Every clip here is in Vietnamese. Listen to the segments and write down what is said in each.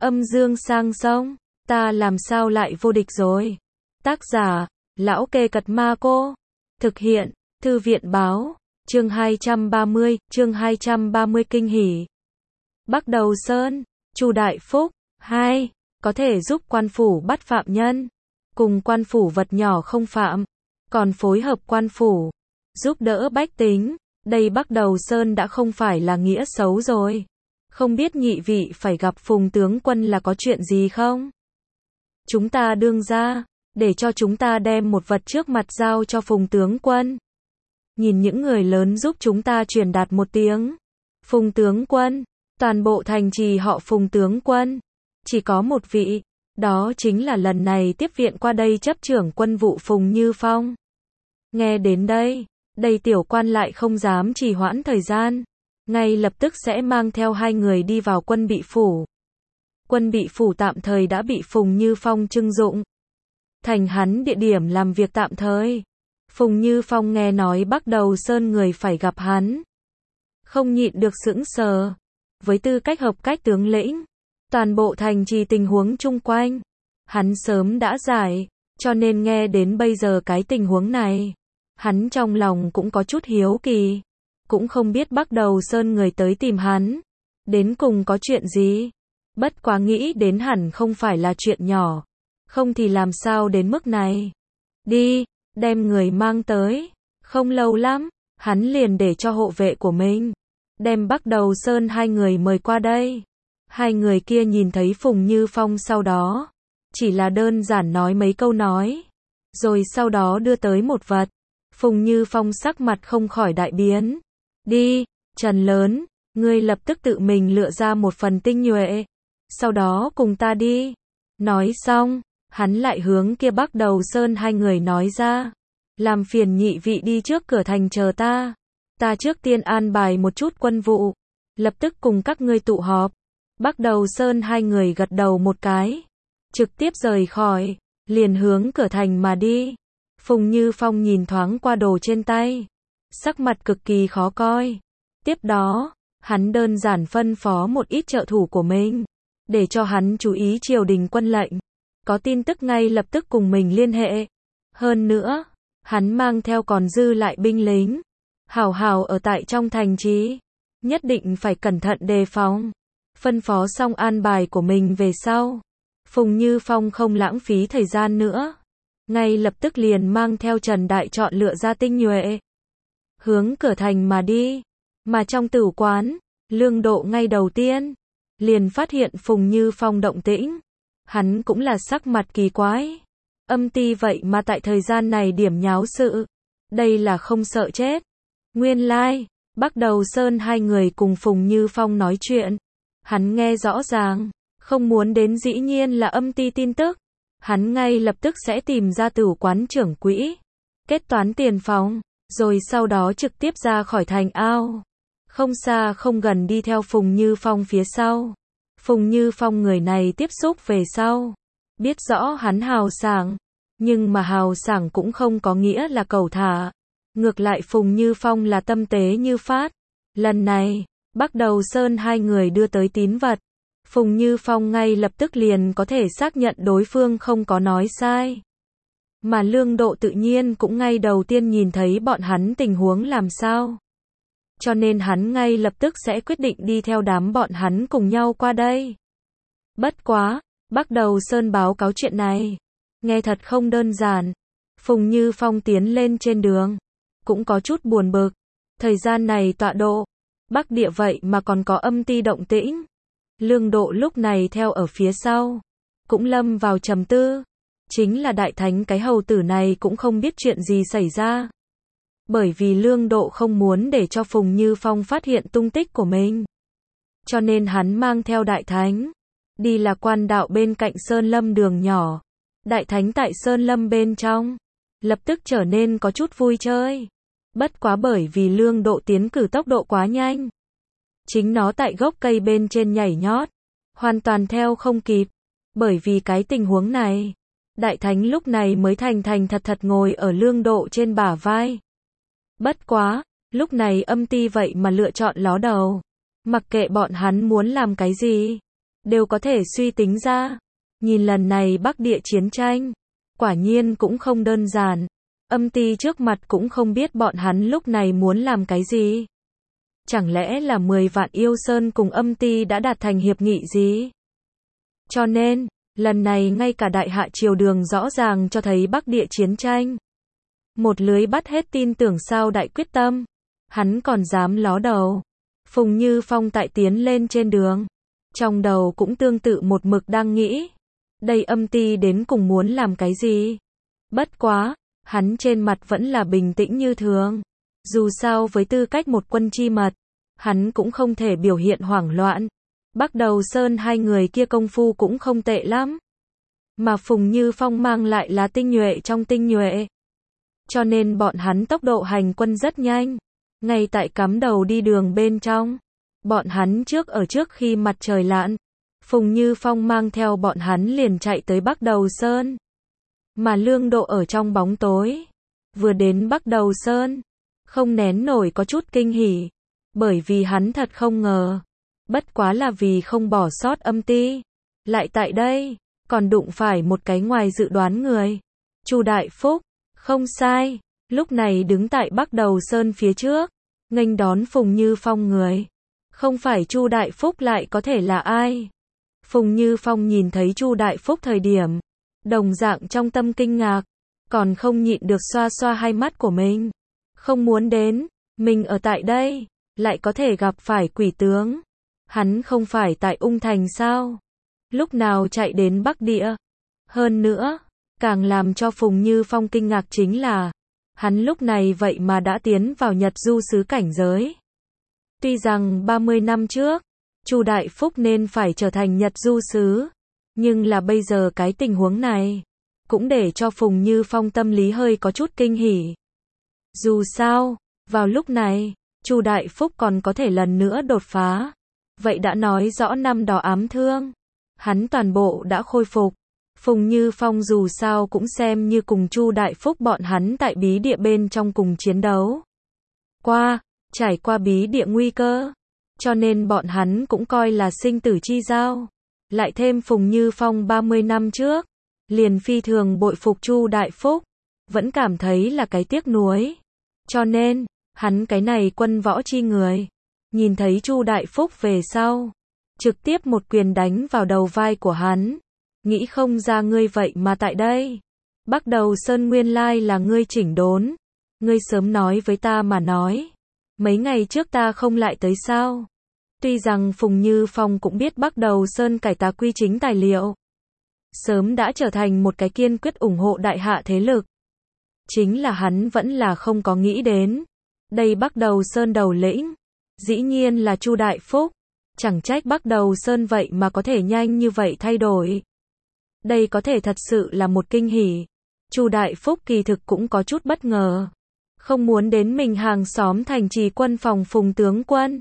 Âm dương sang sông, ta làm sao lại vô địch rồi. Tác giả, Lão Kê Cật Ma Cô. Thực hiện, Thư viện báo, chương 230 kinh hỉ. Bắc Đầu Sơn, Chu Đại Phúc, 2, có thể giúp quan phủ bắt phạm nhân, cùng quan phủ vật nhỏ không phạm, còn phối hợp quan phủ, giúp đỡ bách tính, đây Bắc Đầu Sơn đã không phải là nghĩa xấu rồi. Không biết nhị vị phải gặp Phùng tướng quân là có chuyện gì không? Chúng ta đương ra, để cho chúng ta đem một vật trước mặt giao cho Phùng tướng quân. Nhìn những người lớn giúp chúng ta truyền đạt một tiếng. Phùng tướng quân, toàn bộ thành trì họ Phùng tướng quân. Chỉ có một vị, đó chính là lần này tiếp viện qua đây chấp trưởng quân vụ Phùng Như Phong. Nghe đến đây, đây tiểu quan lại không dám trì hoãn thời gian. Ngay lập tức sẽ mang theo hai người đi vào quân bị phủ. Quân bị phủ tạm thời đã bị Phùng Như Phong trưng dụng thành hắn địa điểm làm việc tạm thời. Phùng Như Phong nghe nói Bắc Đầu Sơn người phải gặp hắn, không nhịn được sững sờ. Với tư cách hợp cách tướng lĩnh, toàn bộ thành trì tình huống chung quanh, hắn sớm đã giải, cho nên nghe đến bây giờ cái tình huống này, hắn trong lòng cũng có chút hiếu kỳ. Cũng không biết Bắc Đầu Sơn người tới tìm hắn, đến cùng có chuyện gì. Bất quá nghĩ đến hẳn không phải là chuyện nhỏ, không thì làm sao đến mức này. Đi, đem người mang tới. Không lâu lắm, hắn liền để cho hộ vệ của mình đem Bắc Đầu Sơn hai người mời qua đây. Hai người kia nhìn thấy Phùng Như Phong sau đó, chỉ là đơn giản nói mấy câu nói, rồi sau đó đưa tới một vật. Phùng Như Phong sắc mặt không khỏi đại biến. Đi, Trần lớn, ngươi lập tức tự mình lựa ra một phần tinh nhuệ, sau đó cùng ta đi. Nói xong, hắn lại hướng kia Bắc Đầu Sơn hai người nói ra, làm phiền nhị vị đi trước cửa thành chờ ta. Ta trước tiên an bài một chút quân vụ, lập tức cùng các ngươi tụ họp. Bắc Đầu Sơn hai người gật đầu một cái, trực tiếp rời khỏi, liền hướng cửa thành mà đi. Phùng Như Phong nhìn thoáng qua đồ trên tay, sắc mặt cực kỳ khó coi. Tiếp đó, hắn đơn giản phân phó một ít trợ thủ của mình, để cho hắn chú ý triều đình quân lệnh, có tin tức ngay lập tức cùng mình liên hệ. Hơn nữa, hắn mang theo còn dư lại binh lính, hào hào ở tại trong thành trì, nhất định phải cẩn thận đề phòng. Phân phó xong an bài của mình về sau, Phùng Như Phong không lãng phí thời gian nữa, ngay lập tức liền mang theo Trần Đại chọn lựa ra tinh nhuệ, hướng cửa thành mà đi. Mà trong tử quán, Lương Độ ngay đầu tiên liền phát hiện Phùng Như Phong động tĩnh, hắn cũng là sắc mặt kỳ quái. Âm ty vậy mà tại thời gian này điểm nháo sự, đây là không sợ chết. Nguyên lai, Bắc Đầu Sơn hai người cùng Phùng Như Phong nói chuyện, hắn nghe rõ ràng, không muốn đến dĩ nhiên là âm ty tin tức. Hắn ngay lập tức sẽ tìm ra tử quán trưởng quỹ, kết toán tiền phòng, rồi sau đó trực tiếp ra khỏi thành ao. Không xa không gần đi theo Phùng Như Phong phía sau. Phùng Như Phong người này tiếp xúc về sau, biết rõ hắn hào sảng, nhưng mà hào sảng cũng không có nghĩa là cẩu thả. Ngược lại Phùng Như Phong là tâm tế như phát. Lần này, Bắc Đầu Sơn hai người đưa tới tín vật, Phùng Như Phong ngay lập tức liền có thể xác nhận đối phương không có nói sai. Mà Lương Độ tự nhiên cũng ngay đầu tiên nhìn thấy bọn hắn tình huống làm sao. Cho nên hắn ngay lập tức sẽ quyết định đi theo đám bọn hắn cùng nhau qua đây. Bất quá, Bắc Đầu Sơn báo cáo chuyện này, nghe thật không đơn giản. Phùng Như Phong tiến lên trên đường, cũng có chút buồn bực. Thời gian này tọa độ, Bắc địa vậy mà còn có âm ty động tĩnh. Lương Độ lúc này theo ở phía sau, cũng lâm vào trầm tư. Chính là đại thánh cái hầu tử này cũng không biết chuyện gì xảy ra. Bởi vì Lương Độ không muốn để cho Phùng Như Phong phát hiện tung tích của mình, cho nên hắn mang theo đại thánh, đi là quan đạo bên cạnh Sơn Lâm đường nhỏ. Đại thánh tại Sơn Lâm bên trong, lập tức trở nên có chút vui chơi. Bất quá bởi vì Lương Độ tiến cử tốc độ quá nhanh, chính nó tại gốc cây bên trên nhảy nhót, hoàn toàn theo không kịp. Bởi vì cái tình huống này, đại thánh lúc này mới thành thật ngồi ở Lương Độ trên bả vai. Bất quá, lúc này âm ty vậy mà lựa chọn ló đầu, mặc kệ bọn hắn muốn làm cái gì, đều có thể suy tính ra. Nhìn lần này Bắc Địa chiến tranh, quả nhiên cũng không đơn giản. Âm ty trước mặt cũng không biết bọn hắn lúc này muốn làm cái gì. Chẳng lẽ là 10 vạn yêu sơn cùng âm ty đã đạt thành hiệp nghị gì? Cho nên, lần này ngay cả Đại Hạ Triều Đường rõ ràng cho thấy Bắc Địa chiến tranh. Một lưới bắt hết tin tưởng sao đại quyết tâm. Hắn còn dám ló đầu. Phùng Như Phong tại tiến lên trên đường. Trong đầu cũng tương tự một mực đang nghĩ. Đây âm ty đến cùng muốn làm cái gì? Bất quá, hắn trên mặt vẫn là bình tĩnh như thường. Dù sao với tư cách một quân chi mật, hắn cũng không thể biểu hiện hoảng loạn. Bắc Đầu Sơn hai người kia công phu cũng không tệ lắm. Mà Phùng Như Phong mang lại là tinh nhuệ trong tinh nhuệ. Cho nên bọn hắn tốc độ hành quân rất nhanh. Ngay tại cắm đầu đi đường bên trong, bọn hắn trước khi mặt trời lặn, Phùng Như Phong mang theo bọn hắn liền chạy tới Bắc Đầu Sơn. Mà Lương Độ ở trong bóng tối, vừa đến Bắc Đầu Sơn, không nén nổi có chút kinh hỉ, bởi vì hắn thật không ngờ, bất quá là vì không bỏ sót âm ty, lại tại đây, còn đụng phải một cái ngoài dự đoán người. Chu Đại Phúc, không sai, lúc này đứng tại Bắc Đầu Sơn phía trước, nghênh đón Phùng Như Phong người. Không phải Chu Đại Phúc lại có thể là ai? Phùng Như Phong nhìn thấy Chu Đại Phúc thời điểm, đồng dạng trong tâm kinh ngạc, còn không nhịn được xoa xoa hai mắt của mình. Không muốn đến, mình ở tại đây, lại có thể gặp phải quỷ tướng. Hắn không phải tại Ung Thành sao? Lúc nào chạy đến Bắc Địa? Hơn nữa, càng làm cho Phùng Như Phong kinh ngạc chính là, hắn lúc này vậy mà đã tiến vào Nhật Du Sứ cảnh giới. Tuy rằng 30 năm trước, Chu Đại Phúc nên phải trở thành Nhật Du Sứ, nhưng là bây giờ cái tình huống này, cũng để cho Phùng Như Phong tâm lý hơi có chút kinh hỉ. Dù sao, vào lúc này, Chu Đại Phúc còn có thể lần nữa đột phá. Vậy đã nói rõ năm đó ám thương, hắn toàn bộ đã khôi phục. Phùng Như Phong dù sao cũng xem như cùng Chu Đại Phúc bọn hắn tại bí địa bên trong cùng chiến đấu. Trải qua bí địa nguy cơ, cho nên bọn hắn cũng coi là sinh tử chi giao. Lại thêm Phùng Như Phong 30 năm trước, liền phi thường bội phục Chu Đại Phúc, vẫn cảm thấy là cái tiếc nuối. Cho nên, hắn cái này quân võ chi người, nhìn thấy Chu Đại Phúc về sau, trực tiếp một quyền đánh vào đầu vai của hắn. Nghĩ không ra ngươi vậy mà tại đây. Bắc Đầu Sơn nguyên lai là ngươi chỉnh đốn. Ngươi sớm nói với ta mà nói. Mấy ngày trước ta không lại tới sao? Tuy rằng Phùng Như Phong cũng biết Bắc Đầu Sơn cải tá quy chính tài liệu, sớm đã trở thành một cái kiên quyết ủng hộ Đại Hạ thế lực. Chính là hắn vẫn là không có nghĩ đến. Đây Bắc Đầu Sơn đầu lĩnh, dĩ nhiên là Chu Đại Phúc. Chẳng trách Bắc Đầu Sơn vậy mà có thể nhanh như vậy thay đổi. Đây có thể thật sự là một kinh hỉ. Chu Đại Phúc kỳ thực cũng có chút bất ngờ. Không muốn đến mình hàng xóm thành trì quân phòng Phùng tướng quân.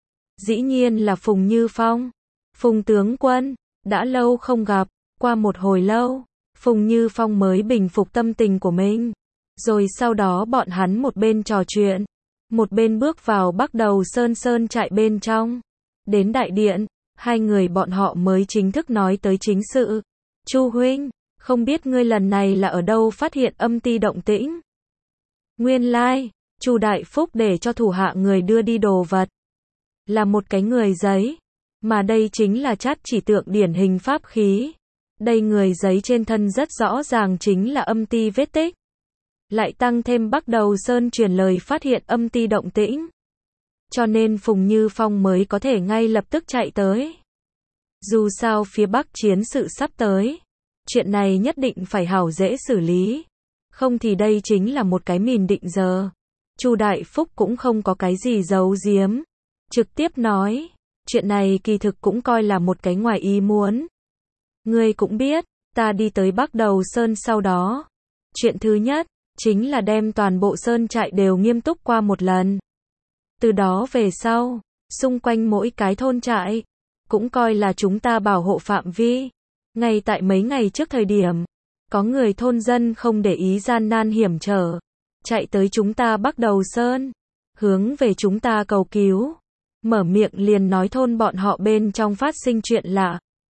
Dĩ nhiên là Phùng Như Phong. Phùng tướng quân, đã lâu không gặp, qua một hồi lâu, Phùng Như Phong mới bình phục tâm tình của mình. Rồi sau đó bọn hắn một bên trò chuyện, một bên bước vào Bắc Đầu Sơn trại bên trong. Đến đại điện, hai người bọn họ mới chính thức nói tới chính sự. Chu huynh, không biết ngươi lần này là ở đâu phát hiện âm ty động tĩnh? Nguyên lai, Chu Đại Phúc để cho thủ hạ người đưa đi đồ vật. Là một cái người giấy, mà đây chính là chát chỉ tượng điển hình pháp khí. Đây người giấy trên thân rất rõ ràng chính là âm ty vết tích. Lại tăng thêm Bắc Đầu Sơn truyền lời phát hiện âm ty động tĩnh. Cho nên Phùng Như Phong mới có thể ngay lập tức chạy tới. Dù sao phía Bắc chiến sự sắp tới, chuyện này nhất định phải hảo dễ xử lý. Không thì đây chính là một cái mìn định giờ. Chu Đại Phúc cũng không có cái gì giấu giếm, trực tiếp nói, chuyện này kỳ thực cũng coi là một cái ngoài ý muốn. Ngươi cũng biết, ta đi tới Bắc Đầu Sơn sau đó, chuyện thứ nhất chính là đem toàn bộ sơn trại đều nghiêm túc qua một lần. Từ đó về sau, xung quanh mỗi cái thôn trại cũng coi là chúng ta bảo hộ phạm vi. Ngay tại mấy ngày trước thời điểm, có người thôn dân không để ý gian nan hiểm trở, chạy tới chúng ta Bắc Đầu Sơn, hướng về chúng ta cầu cứu. Mở miệng liền nói thôn bọn họ bên trong phát sinh chuyện lạ,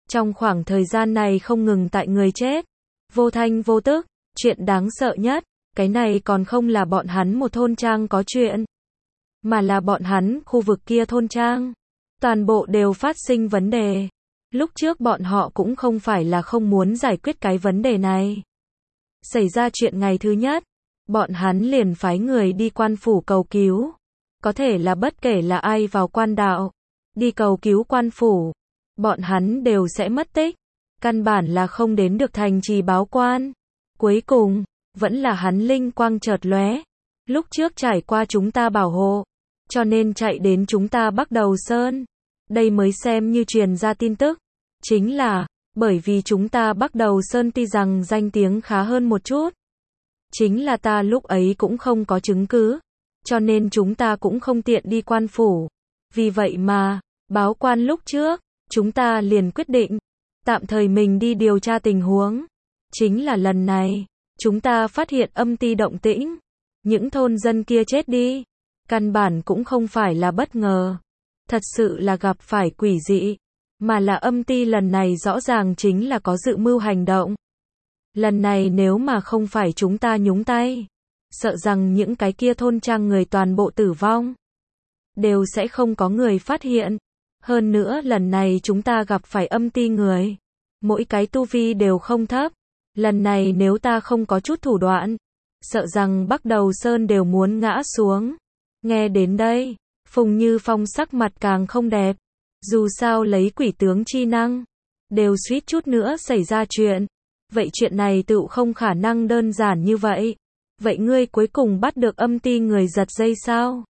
Trong khoảng thời gian này không ngừng tại người chết, vô thanh vô tức, chuyện đáng sợ nhất, cái này còn không là bọn hắn một thôn trang có chuyện, mà là bọn hắn khu vực kia thôn trang, toàn bộ đều phát sinh vấn đề. Lúc trước bọn họ cũng không phải là không muốn giải quyết cái vấn đề này. Xảy ra chuyện ngày thứ nhất, bọn hắn liền phái người đi quan phủ cầu cứu. Có thể là bất kể là ai vào quan đạo, đi cầu cứu quan phủ, bọn hắn đều sẽ mất tích. Căn bản là không đến được thành trì báo quan. Cuối cùng, vẫn là hắn linh quang chợt lóe. Lúc trước trải qua chúng ta bảo hộ, cho nên chạy đến chúng ta Bắc Đầu Sơn. Đây mới xem như truyền ra tin tức. Chính là, bởi vì chúng ta Bắc Đầu Sơn tuy rằng danh tiếng khá hơn một chút. Chính là ta lúc ấy cũng không có chứng cứ. Cho nên chúng ta cũng không tiện đi quan phủ. Vì vậy mà, báo quan lúc trước, chúng ta liền quyết định, tạm thời mình đi điều tra tình huống. Chính là lần này, chúng ta phát hiện âm ti động tĩnh. Những thôn dân kia chết đi. Căn bản cũng không phải là bất ngờ. Thật sự là gặp phải quỷ dị. Mà là âm ti lần này rõ ràng chính là có dự mưu hành động. Lần này nếu mà không phải chúng ta nhúng tay, sợ rằng những cái kia thôn trang người toàn bộ tử vong. Đều sẽ không có người phát hiện. Hơn nữa lần này chúng ta gặp phải âm ti người. Mỗi cái tu vi đều không thấp. Lần này nếu ta không có chút thủ đoạn, sợ rằng Bắc Đầu Sơn đều muốn ngã xuống. Nghe đến đây, Phùng Như Phong sắc mặt càng không đẹp. Dù sao lấy quỷ tướng chi năng, đều suýt chút nữa xảy ra chuyện. Vậy chuyện này tựu không khả năng đơn giản như vậy. Vậy ngươi cuối cùng bắt được âm ti người giật dây sao?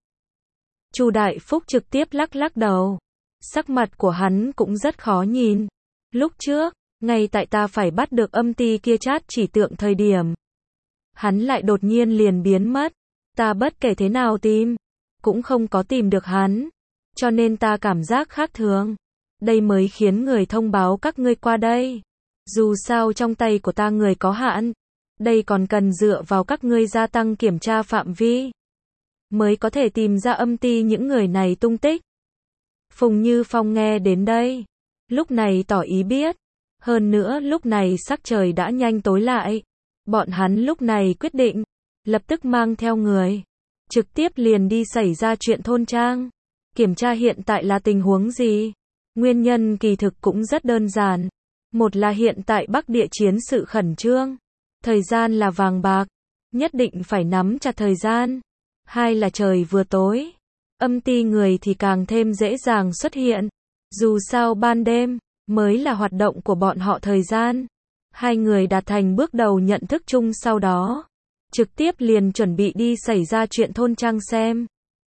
Chu Đại Phúc trực tiếp lắc lắc đầu. Sắc mặt của hắn cũng rất khó nhìn. Lúc trước, ngay tại ta phải bắt được âm ti kia chát chỉ tượng thời điểm, hắn lại đột nhiên liền biến mất. Ta bất kể thế nào tìm, cũng không có tìm được hắn. Cho nên ta cảm giác khác thường. Đây mới khiến người thông báo các ngươi qua đây. Dù sao trong tay của ta người có hạn. Đây còn cần dựa vào các ngươi gia tăng kiểm tra phạm vi, mới có thể tìm ra âm ti những người này tung tích. Phùng Như Phong nghe đến đây, lúc này tỏ ý biết. Hơn nữa lúc này sắc trời đã nhanh tối lại. Bọn hắn lúc này quyết định, lập tức mang theo người, trực tiếp liền đi xảy ra chuyện thôn trang. Kiểm tra hiện tại là tình huống gì? Nguyên nhân kỳ thực cũng rất đơn giản. Một là hiện tại Bắc địa chiến sự khẩn trương. Thời gian là vàng bạc. Nhất định phải nắm chặt thời gian. Hai là trời vừa tối. Âm ti người thì càng thêm dễ dàng xuất hiện. Dù sao ban đêm, mới là hoạt động của bọn họ thời gian. Hai người đạt thành bước đầu nhận thức chung sau đó. Trực tiếp liền chuẩn bị đi xảy ra chuyện thôn trang xem.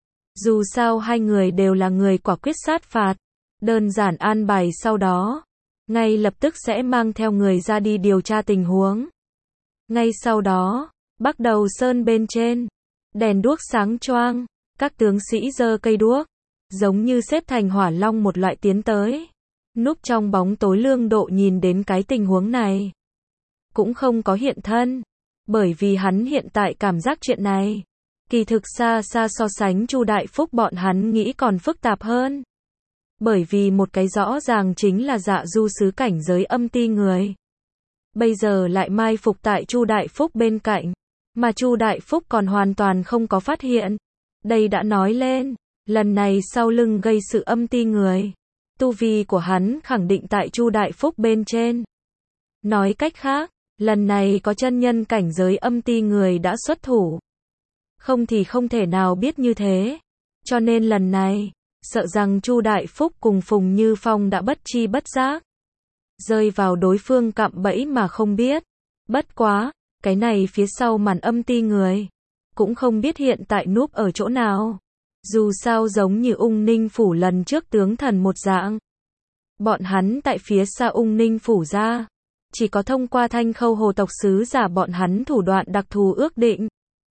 Dù sao hai người đều là người quả quyết sát phạt. Đơn giản an bài sau đó. Ngay lập tức sẽ mang theo người ra đi điều tra tình huống. Ngay sau đó, Bắc Đầu Sơn bên trên, đèn đuốc sáng choang, các tướng sĩ giơ cây đuốc, giống như xếp thành hỏa long một loại tiến tới. Núp trong bóng tối Lương Độ nhìn đến cái tình huống này, cũng không có hiện thân, bởi vì hắn hiện tại cảm giác chuyện này, kỳ thực xa xa so sánh Chu Đại Phúc bọn hắn nghĩ còn phức tạp hơn. Bởi vì một cái rõ ràng chính là Dạ Du sứ cảnh giới âm ti người. Bây giờ lại mai phục tại Chu Đại Phúc bên cạnh, mà Chu Đại Phúc còn hoàn toàn không có phát hiện. Đây đã nói lên, lần này sau lưng gây sự âm ti người, tu vi của hắn khẳng định tại Chu Đại Phúc bên trên. Nói cách khác, lần này có chân nhân cảnh giới âm ti người đã xuất thủ. Không thì không thể nào biết như thế. Cho nên lần này, sợ rằng Chu Đại Phúc cùng Phùng Như Phong đã bất chi bất giác rơi vào đối phương cạm bẫy mà không biết. Bất quá, cái này phía sau màn âm ti người cũng không biết hiện tại núp ở chỗ nào. Dù sao giống như Ung Ninh phủ lần trước tướng thần một dạng. Bọn hắn tại phía xa Ung Ninh phủ ra, chỉ có thông qua Thanh Khâu hồ tộc sứ giả bọn hắn thủ đoạn đặc thù ước định,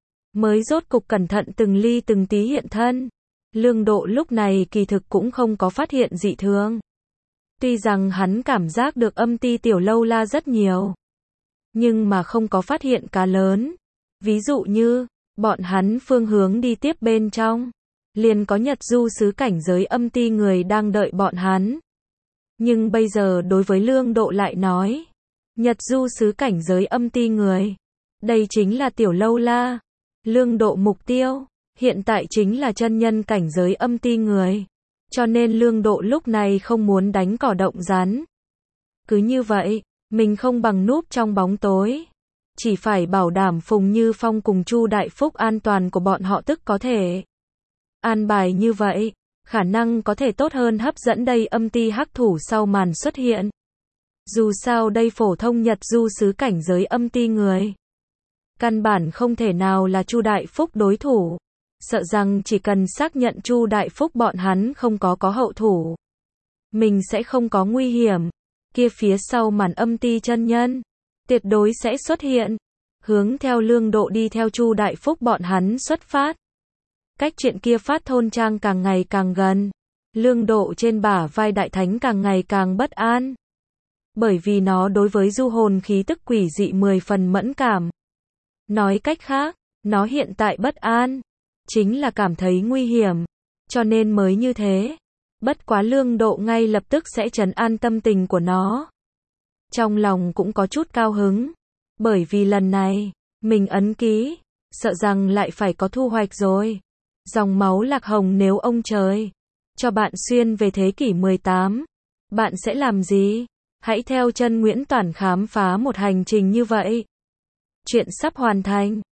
mới rốt cục cẩn thận từng ly từng tí hiện thân. Lương Độ lúc này kỳ thực cũng không có phát hiện dị thường. Tuy rằng hắn cảm giác được âm ti tiểu lâu la rất nhiều, nhưng mà không có phát hiện cá lớn. Ví dụ như, bọn hắn phương hướng đi tiếp bên trong, liền có Nhật Du sứ cảnh giới âm ti người đang đợi bọn hắn. Nhưng bây giờ đối với Lương Độ lại nói, Nhật du xứ cảnh giới âm ti người. Đây chính là Tiểu Lâu La. Lương Độ mục tiêu, hiện tại chính là chân nhân cảnh giới âm ti người. Cho nên Lương Độ lúc này không muốn đánh cỏ động rắn. Cứ như vậy, mình không bằng núp trong bóng tối. Chỉ phải bảo đảm Phùng Như Phong cùng Chu Đại Phúc an toàn của bọn họ tức có thể. An bài như vậy, khả năng có thể tốt hơn hấp dẫn đây âm ti hắc thủ sau màn xuất hiện. Dù sao đây phổ thông Nhật du xứ cảnh giới âm ti người. Căn bản không thể nào là Chu Đại Phúc đối thủ. Sợ rằng chỉ cần xác nhận Chu Đại Phúc bọn hắn không có hậu thủ. Mình sẽ không có nguy hiểm. Kia phía sau màn âm ti chân nhân. Tuyệt đối sẽ xuất hiện. Hướng theo Lương Độ đi theo Chu Đại Phúc bọn hắn xuất phát. Cách chuyện kia phát thôn trang càng ngày càng gần. Lương Độ trên bả vai đại thánh càng ngày càng bất an. Bởi vì nó đối với du hồn khí tức quỷ dị 10 phần mẫn cảm. Nói cách khác, nó hiện tại bất an. Chính là cảm thấy nguy hiểm. Cho nên mới như thế. Bất quá Lương Độ ngay lập tức sẽ trấn an tâm tình của nó. Trong lòng cũng có chút cao hứng. Bởi vì lần này, mình ấn ký, sợ rằng lại phải có thu hoạch rồi. Dòng máu lạc hồng nếu ông trời cho bạn xuyên về thế kỷ 18, bạn sẽ làm gì? Hãy theo chân Nguyễn Toản khám phá một hành trình như vậy. Chuyện sắp hoàn thành.